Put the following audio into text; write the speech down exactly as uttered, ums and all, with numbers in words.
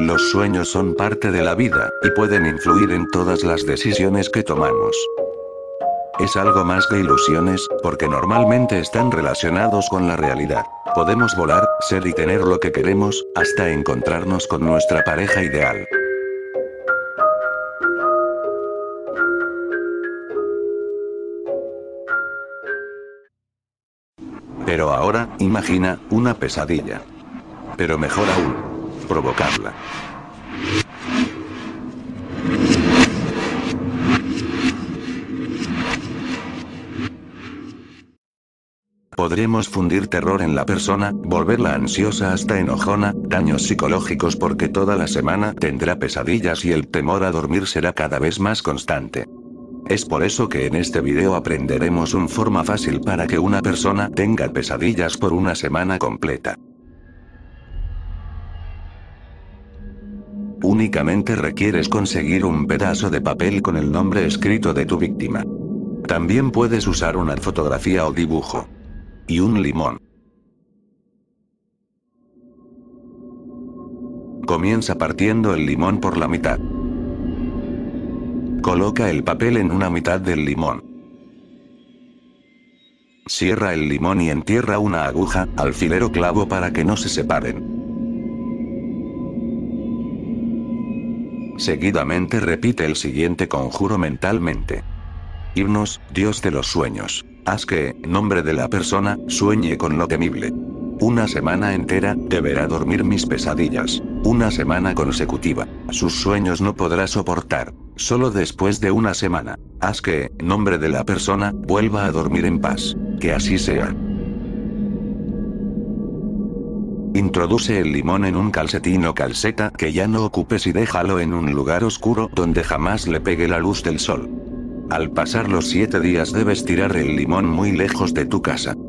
Los sueños son parte de la vida, y pueden influir en todas las decisiones que tomamos. Es algo más que ilusiones, porque normalmente están relacionados con la realidad. Podemos volar, ser y tener lo que queremos, hasta encontrarnos con nuestra pareja ideal. Pero ahora, imagina, una pesadilla. Pero mejor aún, provocarla. Podremos fundir terror en la persona, volverla ansiosa hasta enojona, daños psicológicos porque toda la semana tendrá pesadillas y el temor a dormir será cada vez más constante. Es por eso que en este video aprenderemos una forma fácil para que una persona tenga pesadillas por una semana completa. Únicamente requieres conseguir un pedazo de papel con el nombre escrito de tu víctima. También puedes usar una fotografía o dibujo. Y un limón. Comienza partiendo el limón por la mitad. Coloca el papel en una mitad del limón. Cierra el limón y entierra una aguja, alfiler o clavo para que no se separen. Seguidamente repite el siguiente conjuro mentalmente. Himnos, Dios de los sueños. Haz que, en nombre de la persona, sueñe con lo temible. Una semana entera, deberá dormir mis pesadillas. Una semana consecutiva. Sus sueños no podrá soportar. Solo después de una semana. Haz que, en nombre de la persona, vuelva a dormir en paz. Que así sea. Introduce el limón en un calcetín o calceta que ya no ocupes y déjalo en un lugar oscuro donde jamás le pegue la luz del sol. Al pasar los siete días debes tirar el limón muy lejos de tu casa.